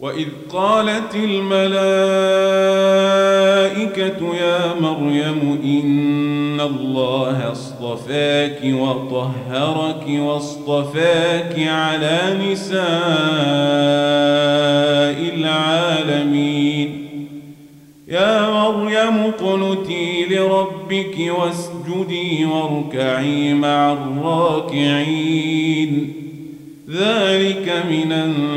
وإذ قالت الملائكة يا مريم إن الله اصطفاك وطهرك واصطفاك على نساء العالمين يا مريم اقنتي لربك واسجدي واركعي مع الراكعين ذلك من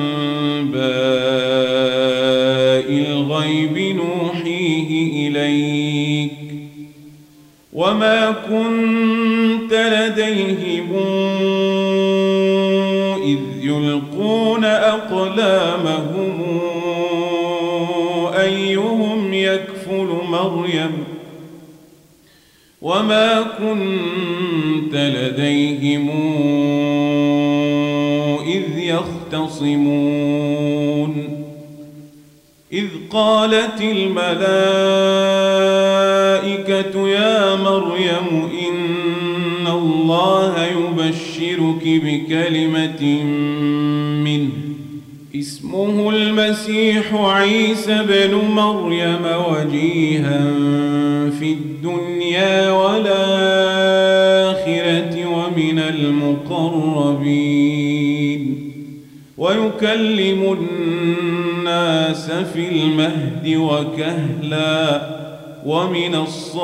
أنباء الغيب نوحيه إليك وما كنت لديهم إذ يلقون أقلامهم أيهم يكفل مريم وما كنت لديهم إذ يختصمون إذ قالت الملائكة يا مريم إن الله يبشرك بكلمة منه اسمه المسيح عيسى بن مريم وجيها في الدنيا والآخرة ومن المقربين ويكلم الناس في المهد وكهلا ومن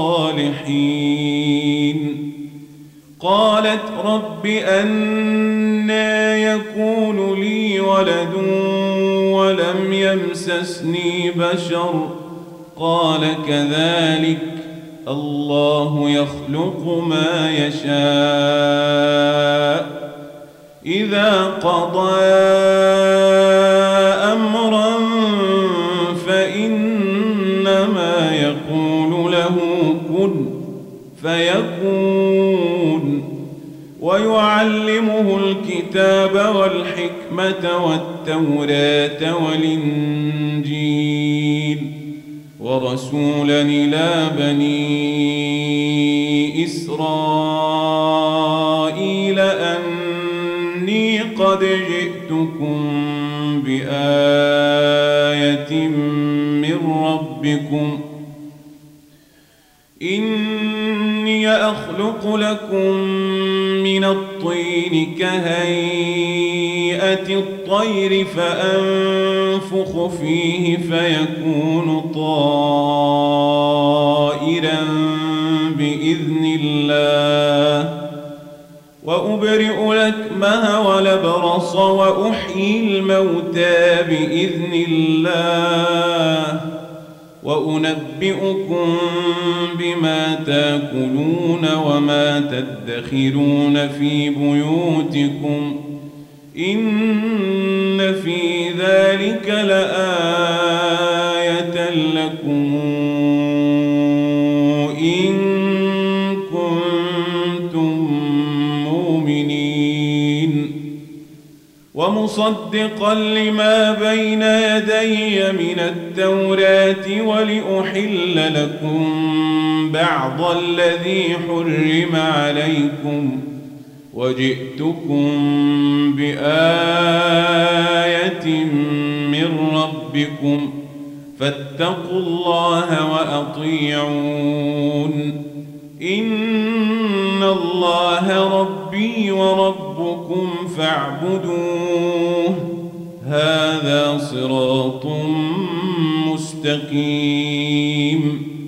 الصالحين قالت رب أنى يكون لي ولد ولم يمسسني بشر قال كذلك الله يخلق ما يشاء إذا قضى أمرا فإنما يقول له كن فيكون ويعلمه الكتاب والحكمة والتوراة والإنجيل ورسولا إلى بني إسرائيل أني قد جئتكم بآية من ربكم إني أخلق لكم من الطين كهيئة الطير فأنفخ فيه فيكون طائرا بإذن الله وأبرئ الأكمه والأبرص وأحيي الموتى بإذن الله وأنبئكم بما تأكلون وما تدخرون في بيوتكم إن في ذلك لآية لكم إن كنتم مؤمنين ومصدقا لما بين يدي من التوراة ولأحل لكم بعض الذي حرم عليكم وجئتكم بآية من ربكم فاتقوا الله وأطيعون إن الله ربي وربكم فاعبدوه هذا صراط مستقيم